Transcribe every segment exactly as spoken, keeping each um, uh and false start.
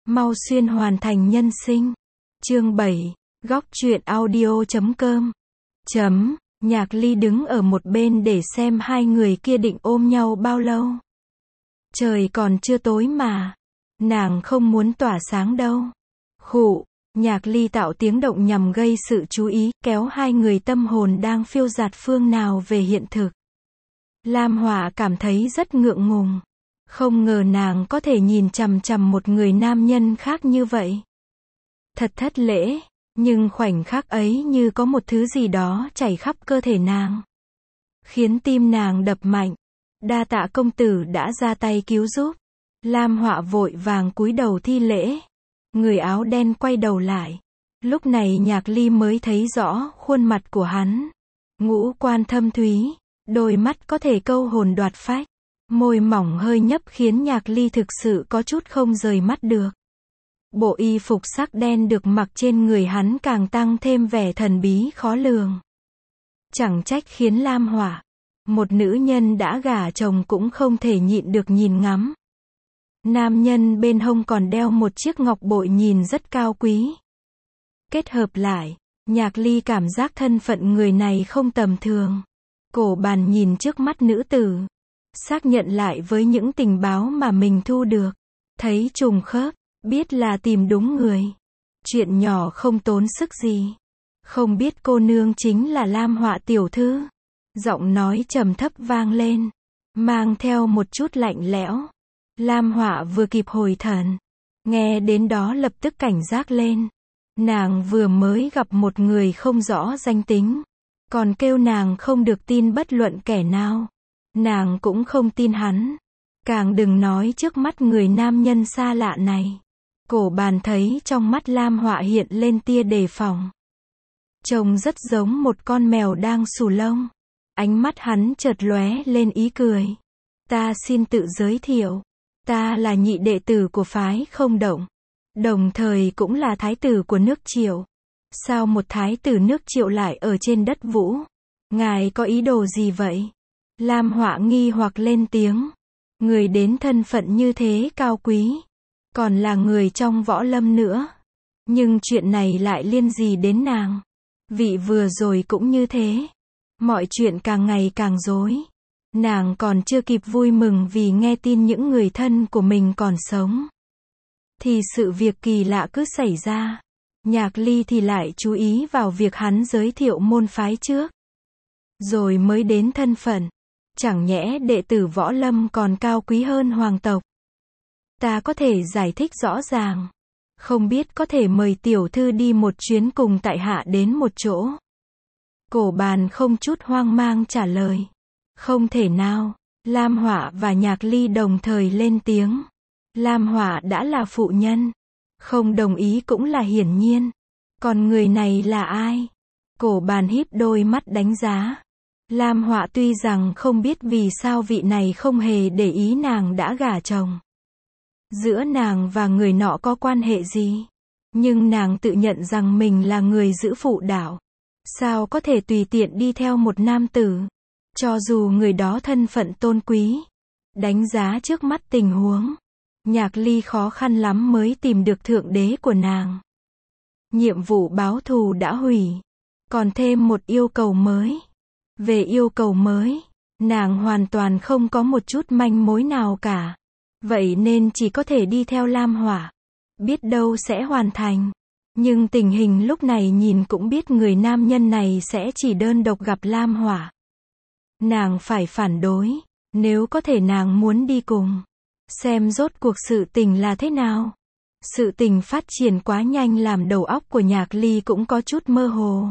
Mau xuyên hoàn thành nhân sinh. Chương bảy. Góc truyện audio chấm com. Chấm. Nhạc Ly đứng ở một bên để xem hai người kia định ôm nhau bao lâu. Trời còn chưa tối mà. Nàng không muốn tỏa sáng đâu. Khụ. Nhạc Ly tạo tiếng động nhằm gây sự chú ý, kéo hai người tâm hồn đang phiêu dạt phương nào về hiện thực. Lam Họa cảm thấy rất ngượng ngùng. Không ngờ nàng có thể nhìn chằm chằm một người nam nhân khác như vậy. Thật thất lễ, nhưng khoảnh khắc ấy như có một thứ gì đó chảy khắp cơ thể nàng. Khiến tim nàng đập mạnh. Đa tạ công tử đã ra tay cứu giúp. Lam Họa vội vàng cúi đầu thi lễ. Người áo đen quay đầu lại. Lúc này Nhạc Ly mới thấy rõ khuôn mặt của hắn. Ngũ quan thâm thúy, đôi mắt có thể câu hồn đoạt phách. Môi mỏng hơi nhấp khiến Nhạc Ly thực sự có chút không rời mắt được. Bộ y phục sắc đen được mặc trên người hắn càng tăng thêm vẻ thần bí khó lường. Chẳng trách khiến Lam Họa, một nữ nhân đã gả chồng cũng không thể nhịn được nhìn ngắm. Nam nhân bên hông còn đeo một chiếc ngọc bội nhìn rất cao quý. Kết hợp lại, Nhạc Ly cảm giác thân phận người này không tầm thường. Cổ bàn nhìn trước mắt nữ tử. Xác nhận lại với những tình báo mà mình thu được. Thấy trùng khớp, biết là tìm đúng người. Chuyện nhỏ không tốn sức gì. Không biết cô nương chính là Lam Họa tiểu thư. Giọng nói trầm thấp vang lên, mang theo một chút lạnh lẽo. Lam Họa vừa kịp hồi thần, nghe đến đó lập tức cảnh giác lên. Nàng vừa mới gặp một người không rõ danh tính, còn kêu nàng không được tin bất luận kẻ nào. Nàng cũng không tin hắn, càng đừng nói trước mắt người nam nhân xa lạ này. Cổ bàn thấy trong mắt Lam Họa hiện lên tia đề phòng. Trông rất giống một con mèo đang xù lông. Ánh mắt hắn chợt lóe lên ý cười. Ta xin tự giới thiệu. Ta là nhị đệ tử của phái Không Động. Đồng thời cũng là thái tử của nước Triệu. Sao một thái tử nước Triệu lại ở trên đất Vũ? Ngài có ý đồ gì vậy? Lam Họa nghi hoặc lên tiếng. Người đến thân phận như thế cao quý. Còn là người trong võ lâm nữa. Nhưng chuyện này lại liên gì đến nàng? Vị vừa rồi cũng như thế. Mọi chuyện càng ngày càng rối. Nàng còn chưa kịp vui mừng vì nghe tin những người thân của mình còn sống. Thì sự việc kỳ lạ cứ xảy ra. Nhạc Ly thì lại chú ý vào việc hắn giới thiệu môn phái trước. Rồi mới đến thân phận. Chẳng nhẽ đệ tử võ lâm còn cao quý hơn hoàng tộc. Ta có thể giải thích rõ ràng. Không biết có thể mời tiểu thư đi một chuyến cùng tại hạ đến một chỗ. Cổ bàn không chút hoang mang trả lời. Không thể nào. Lam Họa và Nhạc Ly đồng thời lên tiếng. Lam Họa đã là phụ nhân. Không đồng ý cũng là hiển nhiên. Còn người này là ai? Cổ bàn híp đôi mắt đánh giá. Lam Họa tuy rằng không biết vì sao vị này không hề để ý nàng đã gả chồng. Giữa nàng và người nọ có quan hệ gì? Nhưng nàng tự nhận rằng mình là người giữ phụ đạo. Sao có thể tùy tiện đi theo một nam tử? Cho dù người đó thân phận tôn quý. Đánh giá trước mắt tình huống. Nhạc Ly khó khăn lắm mới tìm được thượng đế của nàng. Nhiệm vụ báo thù đã hủy. Còn thêm một yêu cầu mới. Về yêu cầu mới, nàng hoàn toàn không có một chút manh mối nào cả. Vậy nên chỉ có thể đi theo Lam Họa. Biết đâu sẽ hoàn thành. Nhưng tình hình lúc này nhìn cũng biết người nam nhân này sẽ chỉ đơn độc gặp Lam Họa. Nàng phải phản đối. Nếu có thể nàng muốn đi cùng. Xem rốt cuộc sự tình là thế nào. Sự tình phát triển quá nhanh làm đầu óc của Nhạc Ly cũng có chút mơ hồ.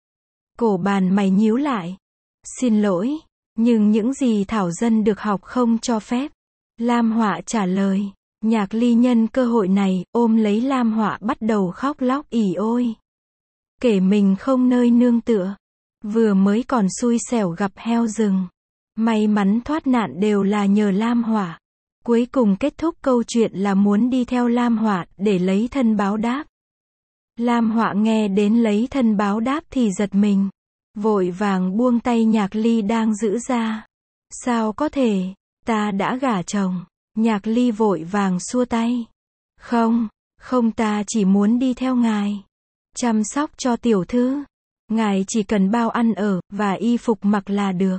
Cổ bàn mày nhíu lại. Xin lỗi, nhưng những gì thảo dân được học không cho phép. Lam Họa trả lời. Nhạc Ly nhân cơ hội này, ôm lấy Lam Họa bắt đầu khóc lóc ỉ ôi. Kể mình không nơi nương tựa. Vừa mới còn xui xẻo gặp heo rừng. May mắn thoát nạn đều là nhờ Lam Họa. Cuối cùng kết thúc câu chuyện là muốn đi theo Lam Họa để lấy thân báo đáp. Lam Họa nghe đến lấy thân báo đáp thì giật mình. Vội vàng buông tay Nhạc Ly đang giữ ra. Sao có thể, ta đã gả chồng. Nhạc Ly vội vàng xua tay. Không, Không, ta chỉ muốn đi theo ngài. Chăm sóc cho tiểu thư. Ngài chỉ cần bao ăn ở, và y phục mặc là được.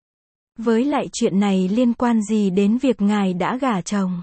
Với lại chuyện này liên quan gì đến việc ngài đã gả chồng?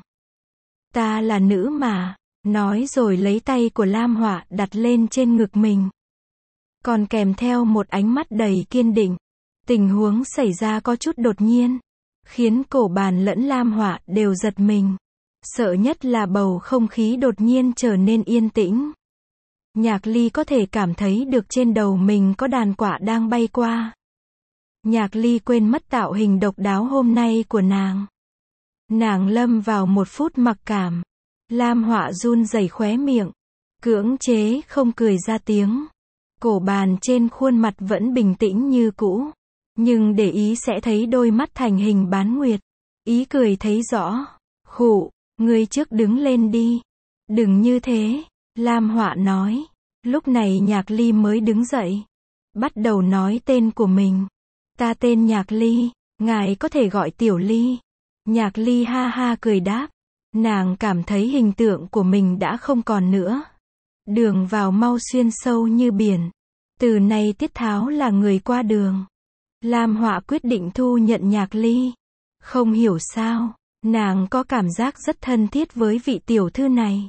Ta là nữ mà. Nói rồi lấy tay của Lam Họa đặt lên trên ngực mình. Còn kèm theo một ánh mắt đầy kiên định. Tình huống xảy ra có chút đột nhiên. Khiến Cổ Bàn lẫn Lam Họa đều giật mình. Sợ nhất là bầu không khí đột nhiên trở nên yên tĩnh. Nhạc Ly có thể cảm thấy được trên đầu mình có đàn quạ đang bay qua. Nhạc Ly quên mất tạo hình độc đáo hôm nay của nàng. Nàng lâm vào một phút mặc cảm. Lam Họa run rẩy khóe miệng. Cưỡng chế không cười ra tiếng. Cổ Bàn trên khuôn mặt vẫn bình tĩnh như cũ. Nhưng để ý sẽ thấy đôi mắt thành hình bán nguyệt. Ý cười thấy rõ. Khụ, ngươi trước đứng lên đi. Đừng như thế. Lam Họa nói. Lúc này Nhạc Ly mới đứng dậy. Bắt đầu nói tên của mình. Ta tên Nhạc Ly. Ngài có thể gọi Tiểu Ly. Nhạc Ly ha ha cười đáp. Nàng cảm thấy hình tượng của mình đã không còn nữa. Đường vào mau xuyên sâu như biển. Từ nay Tiết Tháo là người qua đường. Lam Họa quyết định thu nhận Nhạc Ly. Không hiểu sao, nàng có cảm giác rất thân thiết với vị tiểu thư này.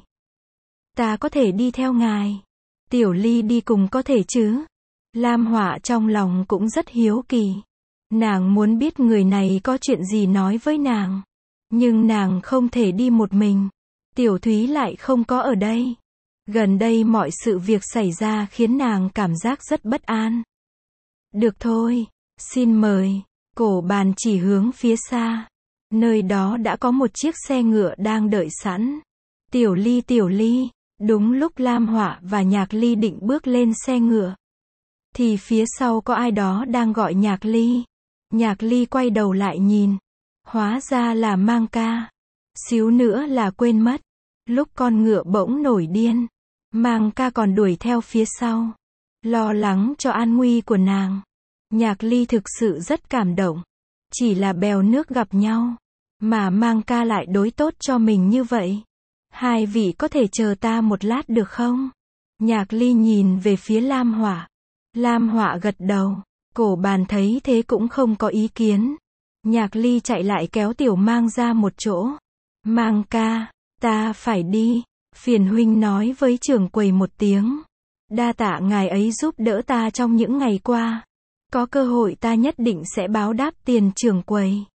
Ta có thể đi theo ngài. Tiểu Ly đi cùng có thể chứ? Lam Họa trong lòng cũng rất hiếu kỳ. Nàng muốn biết người này có chuyện gì nói với nàng. Nhưng nàng không thể đi một mình. Tiểu Thúy lại không có ở đây. Gần đây mọi sự việc xảy ra khiến nàng cảm giác rất bất an. Được thôi, xin mời. Cổ Bàn chỉ hướng phía xa. Nơi đó đã có một chiếc xe ngựa đang đợi sẵn. Tiểu Ly, Tiểu Ly. Đúng lúc Lam Họa và Nhạc Ly định bước lên xe ngựa. Thì phía sau có ai đó đang gọi Nhạc Ly. Nhạc Ly quay đầu lại nhìn. Hóa ra là Mang Ca. Xíu nữa là quên mất. Lúc con ngựa bỗng nổi điên. Mang Ca còn đuổi theo phía sau. Lo lắng cho an nguy của nàng. Nhạc Ly thực sự rất cảm động. Chỉ là bèo nước gặp nhau. Mà Mang Ca lại đối tốt cho mình như vậy. Hai vị có thể chờ ta một lát được không? Nhạc Ly nhìn về phía Lam Họa. Lam Họa gật đầu. Cổ Bàn thấy thế cũng không có ý kiến. Nhạc Ly chạy lại kéo Tiểu Mang ra một chỗ. Mang ca, ta phải đi. Phiền huynh nói với trưởng quầy một tiếng. Đa tạ ngài ấy giúp đỡ ta trong những ngày qua. Có cơ hội ta nhất định sẽ báo đáp tiền trưởng quầy.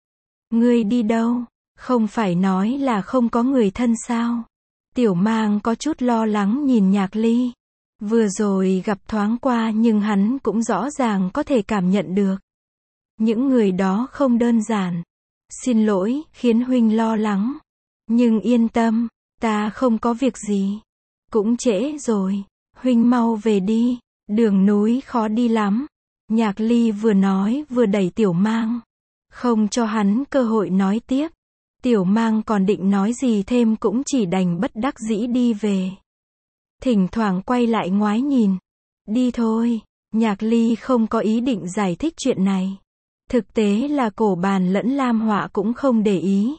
Ngươi đi đâu? Không phải nói là không có người thân sao? Tiểu Mang có chút lo lắng nhìn Nhạc Ly. Vừa rồi gặp thoáng qua nhưng hắn cũng rõ ràng có thể cảm nhận được. Những người đó không đơn giản. Xin lỗi, khiến huynh lo lắng. Nhưng yên tâm, ta không có việc gì. Cũng trễ rồi, huynh mau về đi, đường núi khó đi lắm. Nhạc Ly vừa nói vừa đẩy Tiểu Mang. Không cho hắn cơ hội nói tiếp. Tiểu Mang còn định nói gì thêm cũng chỉ đành bất đắc dĩ đi về. Thỉnh thoảng quay lại ngoái nhìn. Đi thôi, Nhạc Ly không có ý định giải thích chuyện này. Thực tế là Cổ Bàn lẫn Lam Họa cũng không để ý.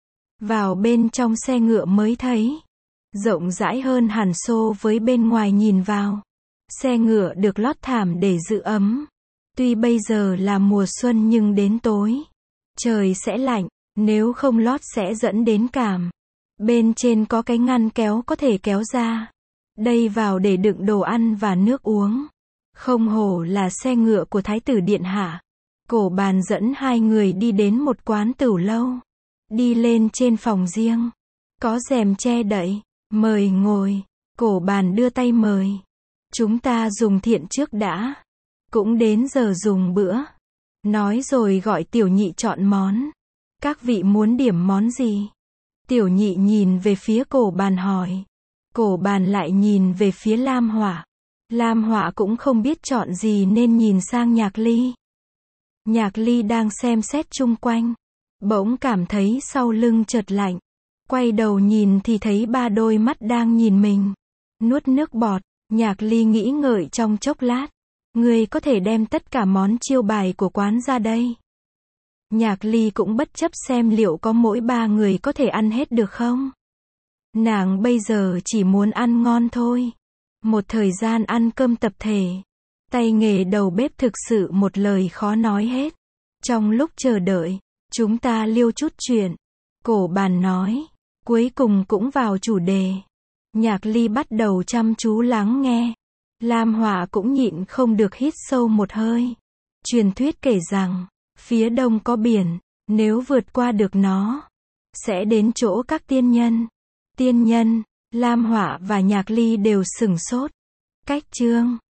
Vào bên trong xe ngựa mới thấy. Rộng rãi hơn hẳn so với bên ngoài nhìn vào. Xe ngựa được lót thảm để giữ ấm. Tuy bây giờ là mùa xuân nhưng đến tối. Trời sẽ lạnh, nếu không lót sẽ dẫn đến cảm. Bên trên có cái ngăn kéo có thể kéo ra. Đây vào để đựng đồ ăn và nước uống. Không hổ là xe ngựa của Thái tử Điện Hạ. Cổ Bàn dẫn hai người đi đến một quán tửu lâu. Đi lên trên phòng riêng. Có rèm che đậy. Mời ngồi. Cổ Bàn đưa tay mời. Chúng ta dùng thiện trước đã. Cũng đến giờ dùng bữa. Nói rồi gọi Tiểu Nhị chọn món. Các vị muốn điểm món gì? Tiểu Nhị nhìn về phía Cổ Bàn hỏi. Cổ Bàn lại nhìn về phía Lam Họa. Lam Họa cũng không biết chọn gì nên nhìn sang Nhạc Ly. Nhạc Ly đang xem xét chung quanh. Bỗng cảm thấy sau lưng chợt lạnh. Quay đầu nhìn thì thấy ba đôi mắt đang nhìn mình. Nuốt nước bọt. Nhạc Ly nghĩ ngợi trong chốc lát. Ngươi có thể đem tất cả món chiêu bài của quán ra đây. Nhạc Ly cũng bất chấp xem liệu có mỗi ba người có thể ăn hết được không. Nàng bây giờ chỉ muốn ăn ngon thôi. Một thời gian ăn cơm tập thể. Tay nghề đầu bếp thực sự một lời khó nói hết. Trong lúc chờ đợi, chúng ta liêu chút chuyện. Cổ bàn nói. Cuối cùng cũng vào chủ đề. Nhạc Ly bắt đầu chăm chú lắng nghe. Lam Họa cũng nhịn không được hít sâu một hơi. Truyền thuyết kể rằng, phía đông có biển, nếu vượt qua được nó, sẽ đến chỗ các tiên nhân. Tiên nhân, Lam Họa và Nhạc Ly đều sửng sốt. Cách chương